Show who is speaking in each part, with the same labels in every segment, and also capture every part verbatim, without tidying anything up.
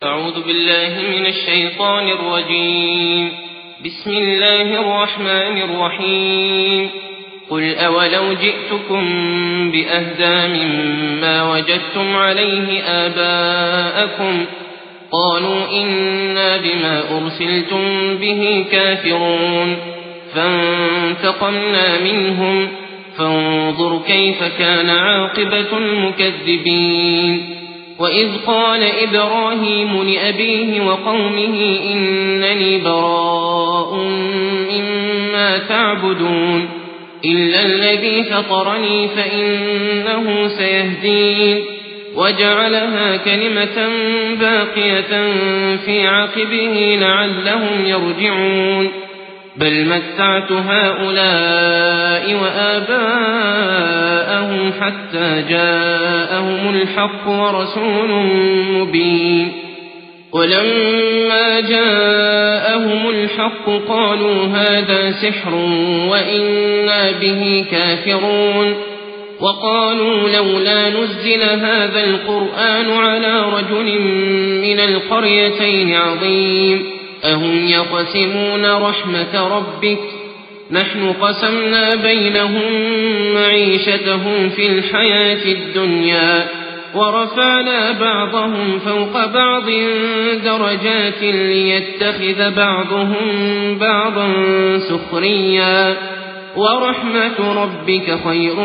Speaker 1: أعوذ بالله من الشيطان الرجيم. بسم الله الرحمن الرحيم. قل أولو جئتكم بأهدى مما وجدتم عليه آباءكم قالوا إنا بما أرسلتم به كافرون فانتقمنا منهم فانظر كيف كان عاقبة المكذبين. وإذ قال إبراهيم لأبيه وقومه إنني براء مما تعبدون إلا الذي فطرني فإنه سيهدين وجعلها كلمة باقية في عقبه لعلهم يرجعون بل متعت هؤلاء وآباءهم حتى جاءهم الحق ورسول مبين. ولما جاءهم الحق قالوا هذا سحر وإنا به كافرون وقالوا لولا نزل هذا القرآن على رجل من القريتين عظيم أهم يقسمون رحمة ربك نحن قسمنا بينهم معيشتهم في الحياة الدنيا ورفعنا بعضهم فوق بعض درجات ليتخذ بعضهم بعضا سخريا ورحمة ربك خير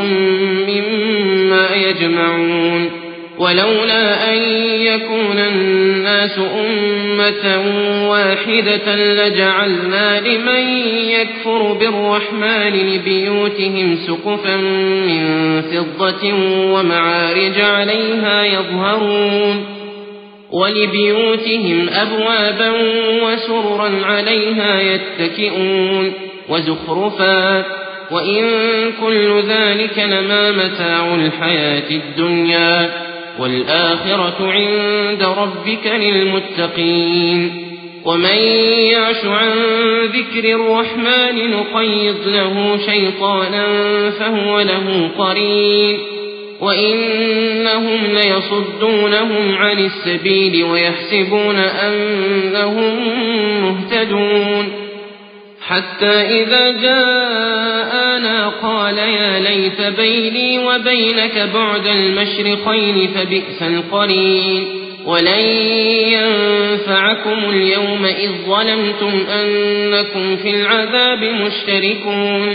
Speaker 1: مما يجمعون. ولولا أن يكون الناس أمة واحدة لجعلنا لمن يكفر بالرحمن لبيوتهم سقفا من فضة ومعارج عليها يظهرون ولبيوتهم أبوابا وسررا عليها يتكئون وزخرفا وإن كل ذلك لما متاع الحياة الدنيا والآخرة عند ربك للمتقين. ومن يعش عن ذكر الرحمن نقيض له شيطانا فهو له قرين وإنهم ليصدونهم عن السبيل ويحسبون أنهم مهتدون حتى إذا جاءنا قال يا ليت بيني وبينك بعد المشرقين فبئس القرين. ولن ينفعكم اليوم إذ ظلمتم أنكم في العذاب مشتركون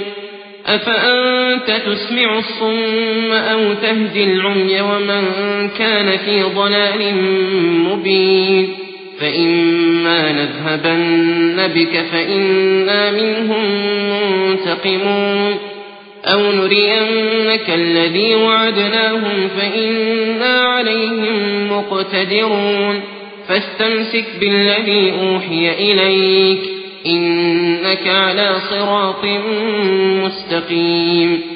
Speaker 1: أفأنت تسمع الصم أو تهدي العمي ومن كان في ضلال مبين. فإما نذهبن بك فإنا منهم منتقمون أو نرينك الذي وعدناهم فإنا عليهم مقتدرون فاستمسك بالذي أوحي إليك إنك على صراط مستقيم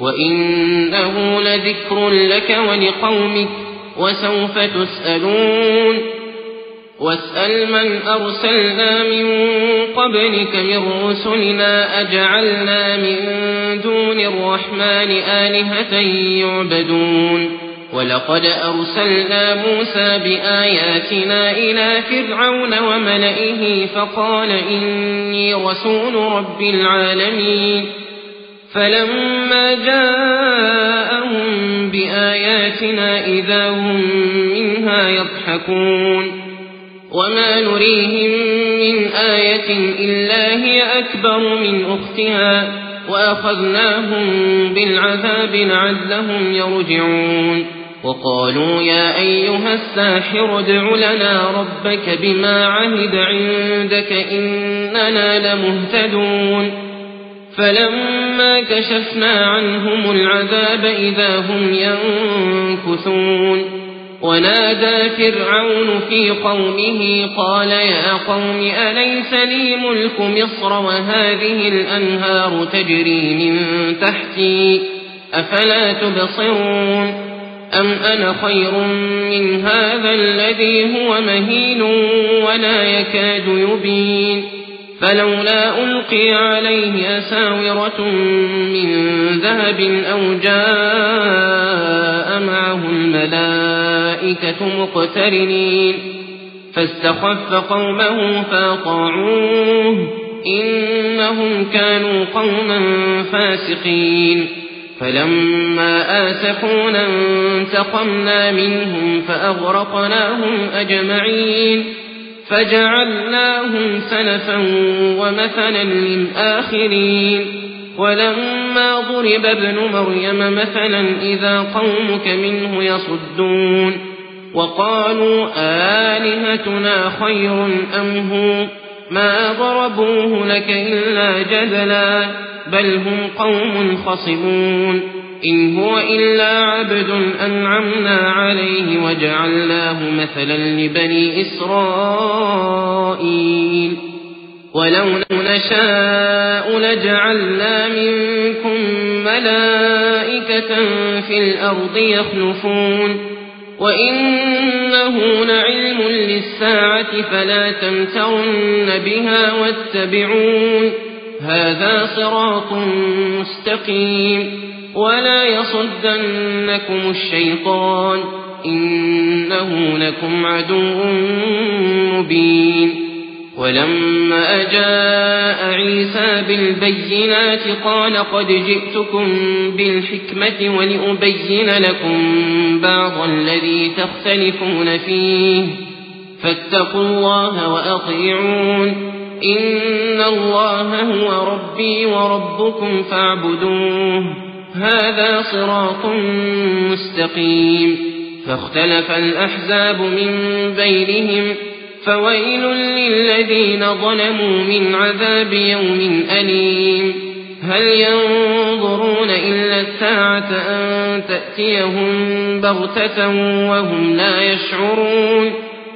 Speaker 1: وإنه لذكر لك ولقومك وسوف تسألون. واسأل من أرسلنا من قبلك من رسلنا أجعلنا من دون الرحمن آلهة يعبدون. ولقد أرسلنا موسى بآياتنا إلى فرعون وملئه فقال إني رسول رب العالمين فلما جاءهم بآياتنا إذا هم منها يضحكون وما نريهم من آية إلا هي أكبر من أختها وأخذناهم بالعذاب لعلهم يرجعون. وقالوا يا أيها الساحر ادع لنا ربك بما عهد عندك إننا لمهتدون فلما كشفنا عنهم العذاب إذا هم ينكثون. ونادى فرعون في قومه قال يا قوم أليس لي ملك مصر وهذه الأنهار تجري من تحتي أفلا تبصرون أم أنا خير من هذا الذي هو مهين ولا يكاد يبين فلولا ألقي عليه أساورة من ذهب أو جاء معه الملائكة مقترنين فاستخف قومه فأطاعوه إنهم كانوا قوما فاسقين فلما آسفونا انتقمنا منهم فأغرقناهم أجمعين فجعلناهم سلفا ومثلا للآخرين ولما ضرب ابن مريم مثلا إذا قومك منه يصدون وقالوا آلهتنا خير أم هو ما ضربوه لك إلا جدلا بل هم قوم خصمون إن هو إلا عبد أنعمنا عليه وجعلناه مثلا لبني إسرائيل ولو نشاء لجعلنا منكم ملائكة في الأرض يخلفون وإنه لعلم للساعة فلا تمترن بها واتبعون هذا صراط مستقيم ولا يصدنكم الشيطان إنه لكم عدو مبين ولما جاء عيسى بالبينات قال قد جئتكم بالحكمة ولأبين لكم بعض الذي تختلفون فيه فاتقوا الله وأطيعون إن الله هو ربي وربكم فاعبدوه هذا صراط مستقيم فاختلف الأحزاب من بينهم فويل للذين ظلموا من عذاب يوم أليم هل ينظرون إلا الساعة أن تأتيهم بغتة وهم لا يشعرون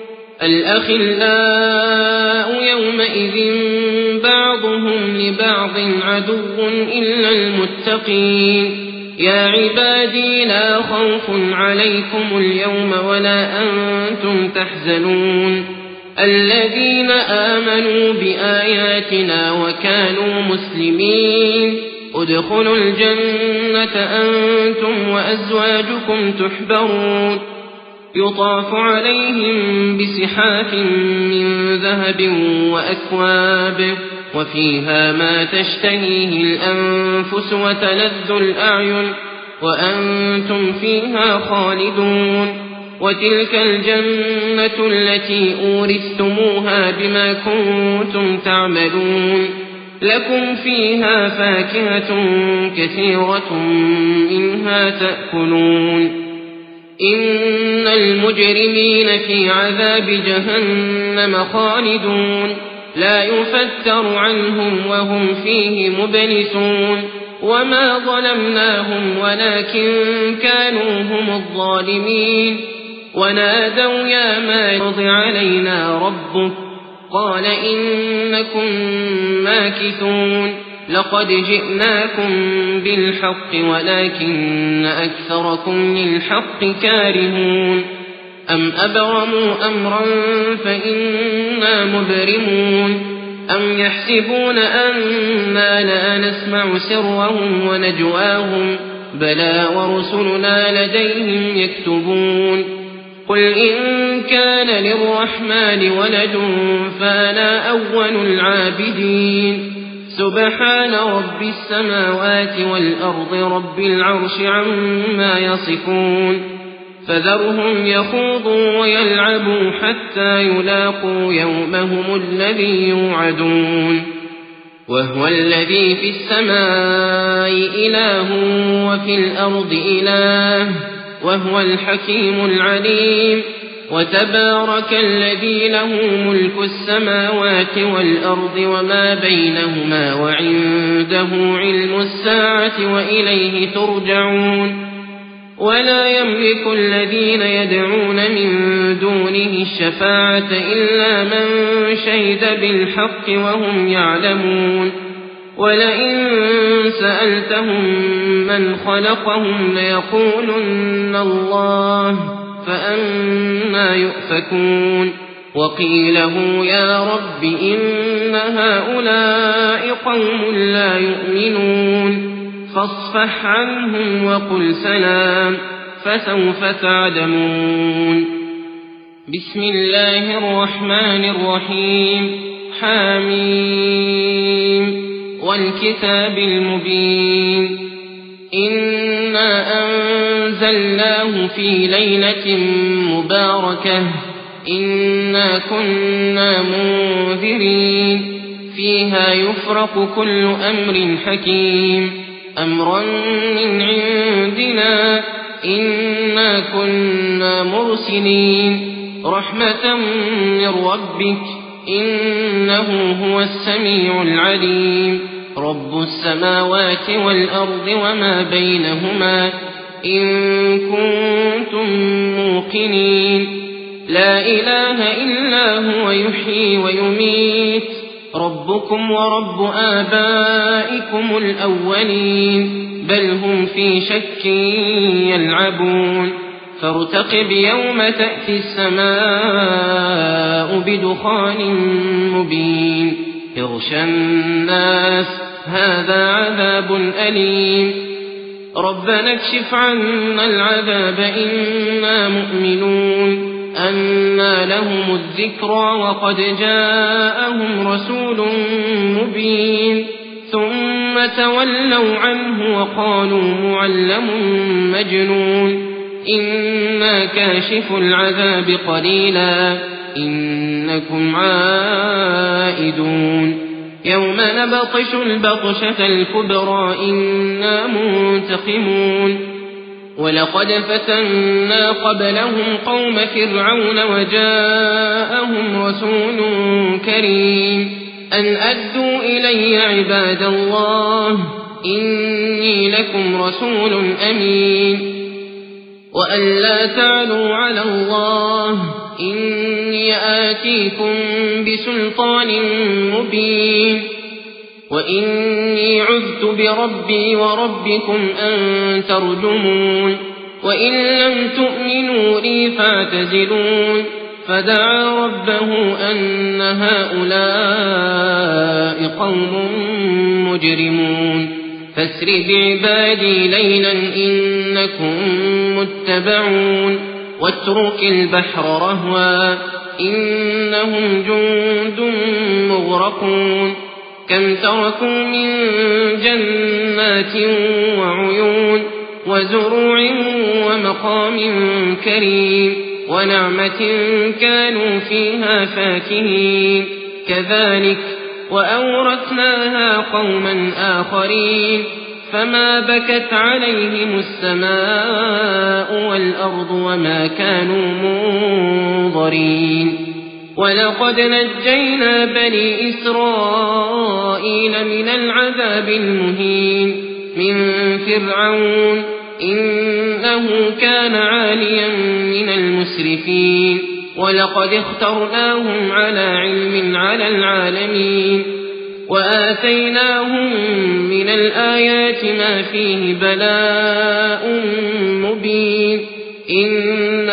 Speaker 1: الأخلاء يومئذ بعضهم لبعض عدو إلا المتقين يا عبادي لا خوف عليكم اليوم ولا أنتم تحزنون الذين آمنوا بآياتنا وكانوا مسلمين ادخلوا الجنة أنتم وأزواجكم تحبرون يطاف عليهم بسحاف من ذهب وأكواب وفيها ما تشتهيه الأنفس وتلذ الأعين وأنتم فيها خالدون وتلك الجنة التي أورثتموها بما كنتم تعملون لكم فيها فاكهة كثيرة منها تأكلون إن المجرمين في عذاب جهنم خالدون لا يفتر عنهم وهم فيه مبلسون وما ظلمناهم ولكن كانوا هم الظالمين ونادوا يا مارض علينا ربك قال إنكم ماكثون لقد جئناكم بالحق ولكن أكثركم للحق كارهون أم أبرموا أمرا فإنا مبرمون أم يحسبون أنا لا نسمع سرهم ونجواهم بلى ورسلنا لديهم يكتبون قل إن كان للرحمن ولد فأنا أول العابدين سبحان رب السماوات والأرض رب العرش عما يصفون فذرهم يخوضوا ويلعبوا حتى يلاقوا يومهم الذي يوعدون وهو الذي في السماء إله وفي الأرض إله وهو الحكيم العليم وتبارك الذي له ملك السماوات والأرض وما بينهما وعنده علم الساعة وإليه ترجعون ولا يملك الذين يدعون من دونه الشفاعة إلا من شهد بالحق وهم يعلمون ولئن سألتهم من خلقهم ليقولن الله فأنا يؤفكون وقيله يا رب إن هؤلاء قوم لا يؤمنون فاصفح عنهم وقل سلام فسوف تعلمون بسم الله الرحمن الرحيم حميم والكتاب المبين إنا أنزلناه في ليلة مباركة إنا كنا منذرين فيها يفرق كل أمر حكيم أمرا من عندنا إنا كنا مرسلين رحمة من ربك إنه هو السميع العليم رب السماوات والأرض وما بينهما إن كنتم موقنين لا إله إلا هو يحيي ويميت ربكم ورب آبائكم الأولين بل هم في شك يلعبون فارتقب يوم تأتي السماء بدخان مبين يغشى الناس هذا عذاب أليم ربنا اكشف عنا العذاب إنا مؤمنون أنى لهم الذكرى وقد جاءهم رسول مبين ثم تولوا عنه وقالوا معلم مجنون إنا كاشف العذاب قليلا إنكم عائدون يوم نبطش البطشة الكبرى إنا منتقمون ولقد فتنا قبلهم قوم فرعون وجاءهم رسول كريم أن أدوا إلي عباد الله إني لكم رسول أمين وأن لا تعلوا على الله إني آتيكم بسلطان مبين وإني عذت بربي وربكم أن ترجمون وإن لم تؤمنوا لي فاعتزلون فدعا ربه أن هؤلاء قوم مجرمون فاسر بعبادي ليلا إنكم متبعون واترك البحر رهوا إنهم جند مغرقون كم تركوا من جنات وعيون وزروع ومقام كريم ونعمة كانوا فيها فاكهين كذلك وأورثناها قوما آخرين فما بكت عليهم السماء والأرض وما كانوا منظرين ولقد نجينا بني إسرائيل من العذاب المهين من فرعون إنه كان عاليا من المسرفين ولقد اخترناهم على علم على العالمين وآتيناهم من الآيات ما فيه بلاء مبين إن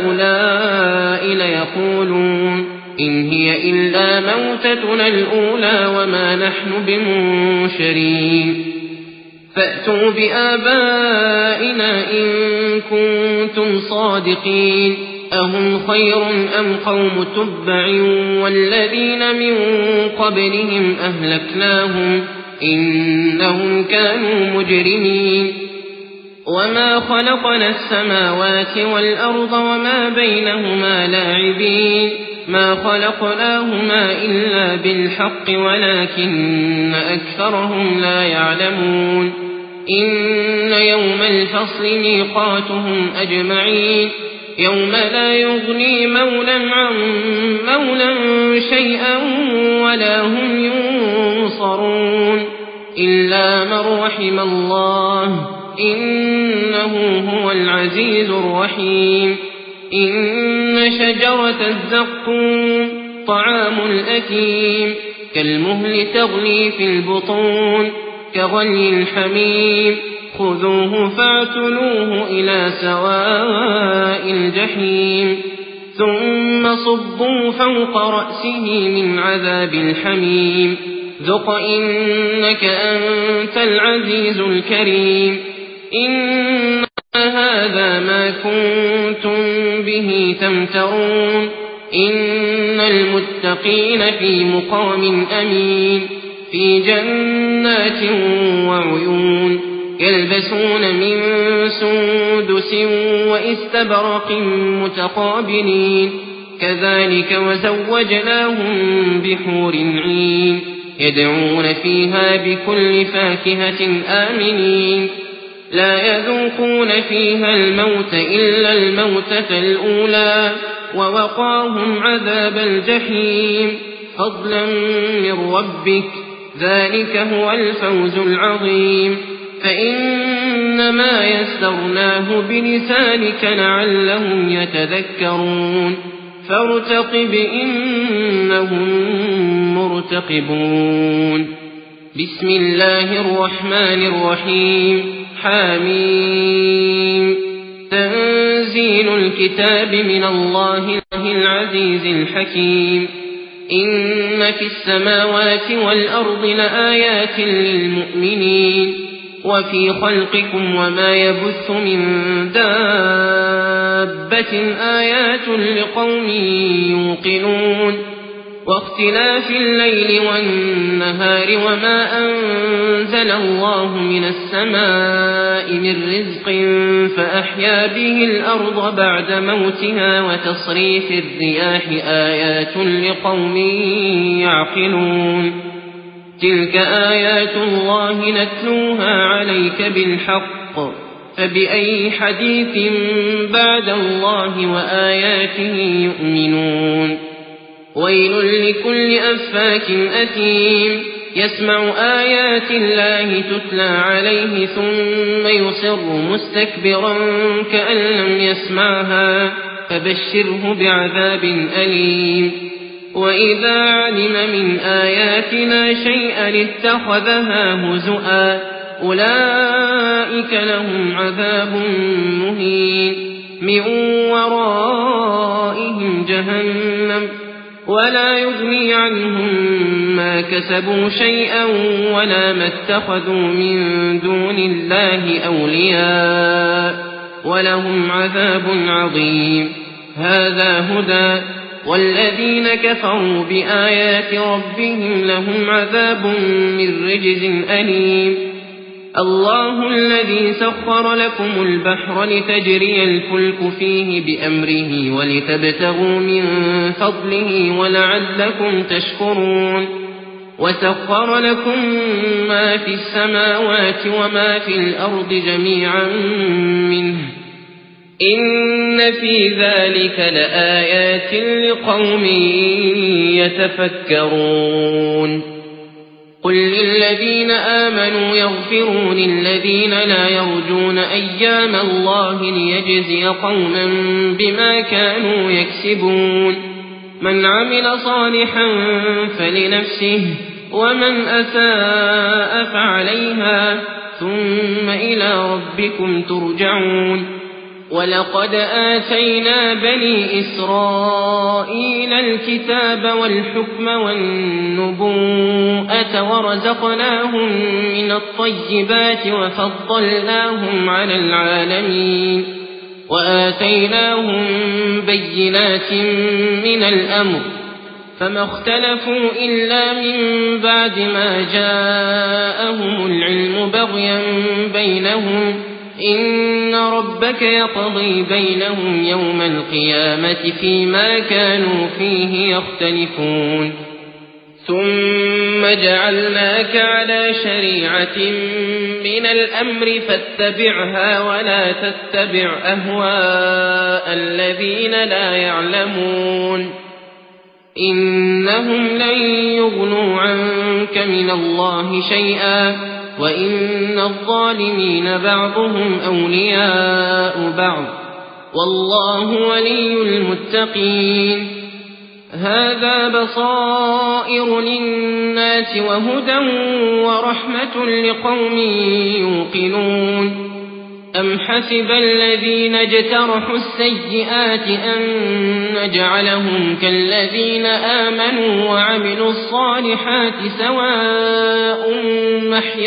Speaker 1: هؤلاء ليقولون إن هي إلا موتتنا الأولى وما نحن بمنشرين فأتوا بآبائنا إن كنتم صادقين أهم خير أم قوم تبع والذين من قبلهم أهلكناهم إنهم كانوا مجرمين وما خلقنا السماوات والأرض وما بينهما لاعبين ما خلقناهما إلا بالحق ولكن أكثرهم لا يعلمون إن يوم الفصل ميقاتهم أجمعين يوم لا يغني مولى عن مولى شيئا ولا هم ينصرون إلا من رحم الله إنه هو العزيز الرحيم إن شجرة الزقوم طعام الأثيم كالمهل تغلي في البطون كغلي الحميم خذوه فاعتلوه إلى سواء الجحيم ثم صبوا فوق رأسه من عذاب الحميم ذق إنك أنت العزيز الكريم إن هذا ما كنتم به تمترون إن المتقين في مقام أمين في جنات وعيون يلبسون من سندس وإستبرق متقابلين كذلك وزوجناهم بحور عين يدعون فيها بكل فاكهة آمنين لا يذوقون فيها الموت إلا الموتة الأولى ووقاهم عذاب الجحيم فضلا من ربك ذلك هو الفوز العظيم فإنما يسرناه بلسانك لعلهم يتذكرون فارتقب إنهم مرتقبون بسم الله الرحمن الرحيم حميم تنزيل الكتاب من الله العزيز الحكيم إن في السماوات والأرض لآيات للمؤمنين وفي خلقكم وما يبث من دابة آيات لقوم يوقنون واختلاف الليل والنهار وما أنزل الله من السماء من رزق فأحيا به الأرض بعد موتها وتصريف الرياح آيات لقوم يعقلون تلك آيات الله نتلوها عليك بالحق فبأي حديث بعد الله وآياته يؤمنون ويل لكل أفاك أثيم يسمع آيات الله تتلى عليه ثم يصر مستكبرا كأن لم يسمعها فبشره بعذاب أليم وإذا علم من آياتنا شيئا اتخذها هزؤا أولئك لهم عذاب مهين من ورائهم جهنم ولا يغني عنهم ما كسبوا شيئا ولا ما اتخذوا من دون الله أولياء ولهم عذاب عظيم هذا هدى والذين كفروا بآيات ربهم لهم عذاب من رجز أليم الله الذي سخر لكم البحر لتجري الفلك فيه بأمره ولتبتغوا من فضله ولعلكم تشكرون وسخر لكم ما في السماوات وما في الأرض جميعا منه إن في ذلك لآيات لقوم يتفكرون قل للذين آمنوا يغفروا للذين لا يرجون أيام الله ليجزي قوما بما كانوا يكسبون من عمل صالحا فلنفسه ومن أساء فعليها ثم إلى ربكم ترجعون ولقد آتينا بني إسرائيل الكتاب والحكم والنبوءة ورزقناهم من الطيبات وفضلناهم على العالمين وآتيناهم بينات من الأمر فما اختلفوا إلا من بعد ما جاءهم العلم بغيا بينهم إن ربك يقضي بينهم يوم القيامة فيما كانوا فيه يختلفون ثم جعلناك على شريعة من الأمر فاتبعها ولا تتبع أهواء الذين لا يعلمون إنهم لن يغنوا عنك من الله شيئا وإن الظالمين بعضهم أولياء بعض والله ولي المتقين هذا بصائر للناس وهدى ورحمة لقوم يوقنون أم حسب الذين اجترحوا السيئات أن نجعلهم كالذين آمنوا وعملوا الصالحات سواء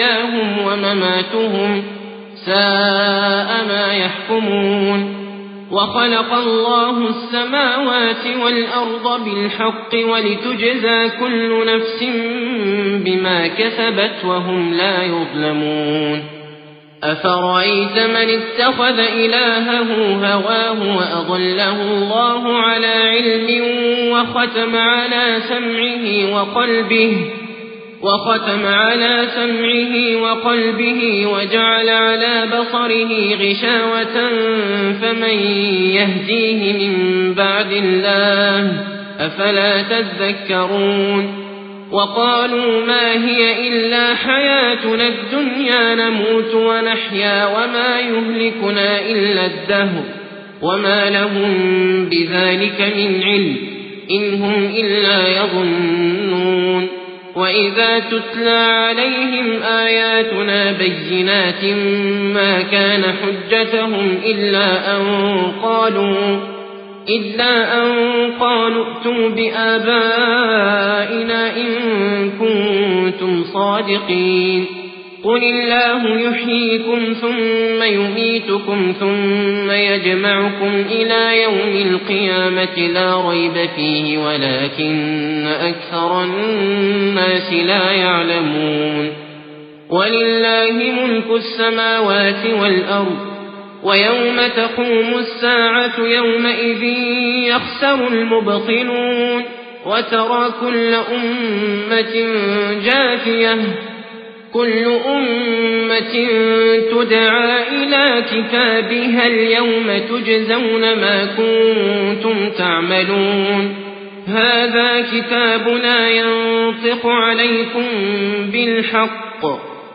Speaker 1: محياهم ومماتهم ساء ما يحكمون وخلق الله السماوات والأرض بالحق ولتجزى كل نفس بما كسبت وهم لا يظلمون أفرأيت من اتخذ إلهه هواه وأضله الله على علم وختم على سمعه وقلبه وختم على سمعه وقلبه وجعل على بصره غشاوة فمن يهديه من بعد الله أفلا تذكرون وقالوا ما هي إلا حياتنا الدنيا نموت ونحيا وما يهلكنا إلا الدهر وما لهم بذلك من علم إن هم إلا يظنون وإذا تتلى عليهم آياتنا بينات ما كان حجتهم إلا أن قالوا إلا أن قالوا ائتوا بآبائنا إن كنتم صادقين قل الله يحييكم ثم يميتكم ثم يجمعكم إلى يوم القيامة لا ريب فيه ولكن أكثر الناس لا يعلمون ولله ملك السماوات والأرض ويوم تقوم الساعة يومئذ يخسر المبطلون وترى كل أمة جاثية كل أمة تدعى إلى كتابها اليوم تجزون ما كنتم تعملون هذا كتابنا ينطق عليكم بالحق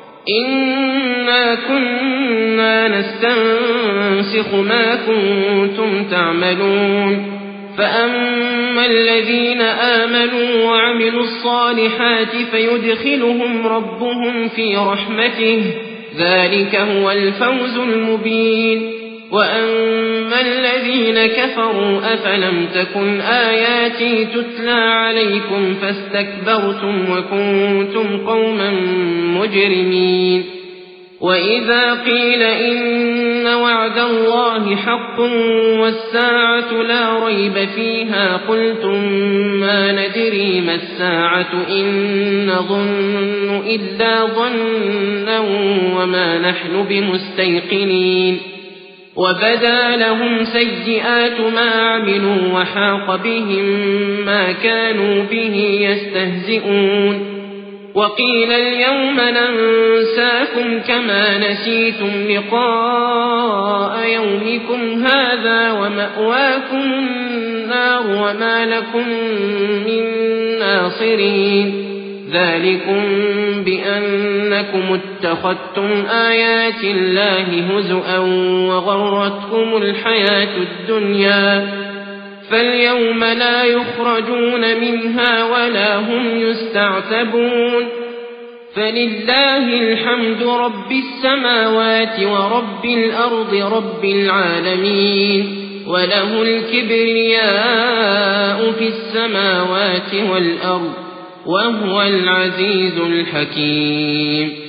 Speaker 1: إنا كنا نستنسخ ما كنتم تعملون فأما الذين آمنوا وعملوا الصالحات فيدخلهم ربهم في رحمته ذلك هو الفوز المبين وأما الذين كفروا أفلم تكن آياتي تتلى عليكم فاستكبرتم وكنتم قوما مجرمين وإذا قيل إن وعد الله حق والساعة لا ريب فيها قلتم ما ندري ما الساعة إن نظن إلا ظنا وما نحن بمستيقنين وبدا لهم سيئات ما عملوا وحاق بهم ما كانوا به يستهزئون وقيل اليوم ننساكم كما نسيتم لقاء يومكم هذا ومأواكم النار وما لكم من ناصرين ذلكم بأنكم اتخذتم آيات الله هزؤا وغرتكم الحياة الدنيا فاليوم لا يخرجون منها ولا هم يستعتبون فلله الحمد رب السماوات ورب الأرض رب العالمين وله الكبرياء في السماوات والأرض وهو العزيز الحكيم